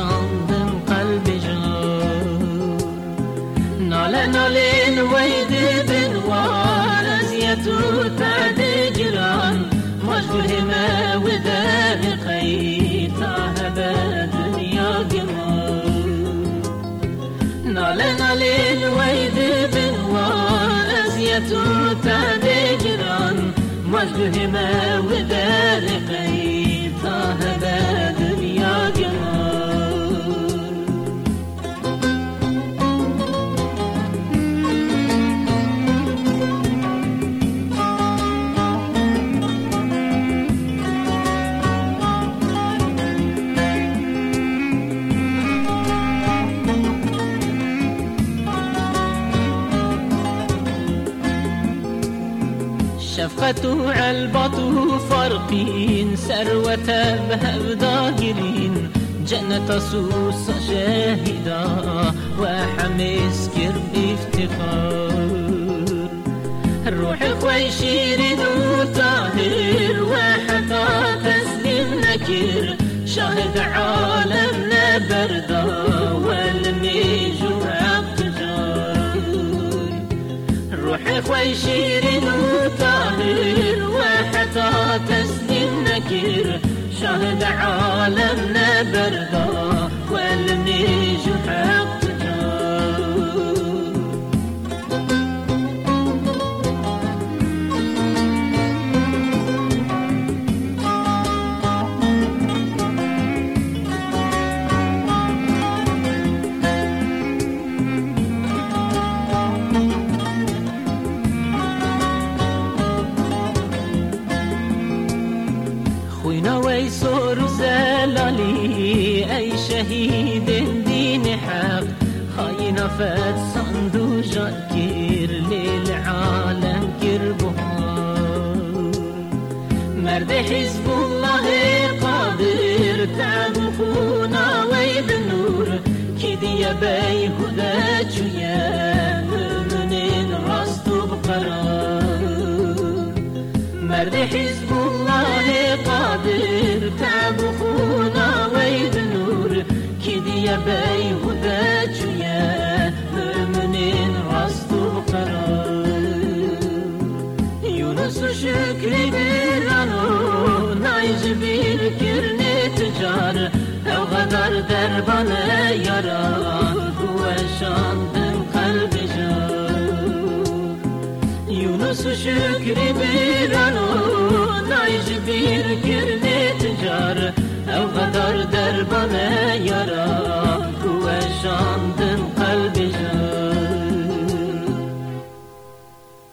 شاندم قلب جان ناله نالين ويد بنوار ازيتو تعد جران مجبور ما ودان قيتا هبا دنيا جمال ناله نالين ويد بنوار ازيتو تعد جران مجبور ما ودان قيتا هبا دنيا جمال شفقة علبته فرقين سروة بهب ضاقرين جنة سوس شاهدا وحميس كرب افتخار الروح خوي شيرين وطاهر وحتى تسليم نكر شاهد عالمنا بردا والميجو عبتجار الروح خوي شيرين وطاهر وحتى تسليم نكر شاهد عالمنا بردا والميجو حق تجار خوينا ويسور زلالي أي شهيد دين حق خاينا فات صندوق كير للعالم كربهار مرد حزب الله قادر تعبخونا ويد النور كدي يبي هدى جويا مؤمنين راستو بقرار مرد حزب الله قادر تعبخونا ويد نور كدي يبي هدى جويا مؤمنين راستو بقرار يونس شكري برانو نايج بالكرني تجار او غدر دربنا يران هو شاندن قلب جار يونس شكري برانو نايج بالكرني تجار او غدر دربنا